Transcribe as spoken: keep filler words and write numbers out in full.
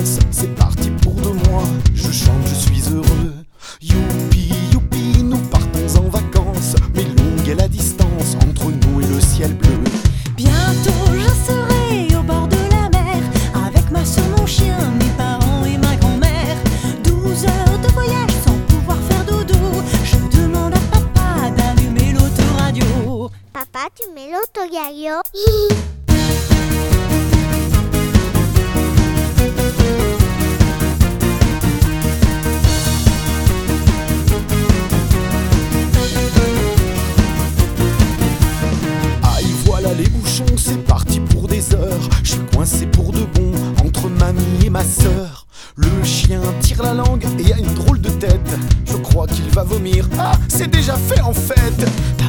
vacances, c'est parti pour deux mois. Je chante, je suis heureux. Youpi, youpi, nous partons en vacances. Mais longue est la distance entre nous et le ciel bleu. Bientôt je serai au bord de la mer, avec ma soeur, mon chien, mes parents et ma grand-mère. Douze heures de voyage sans pouvoir faire dodo. Je demande à papa d'allumer l'autoradio. Papa, tu mets l'autoradio? Les bouchons, c'est parti pour des heures. Je suis coincé pour de bon entre mamie et ma sœur. Le chien tire la langue et a une drôle de tête. Je crois qu'il va vomir. Ah, c'est déjà fait en fait.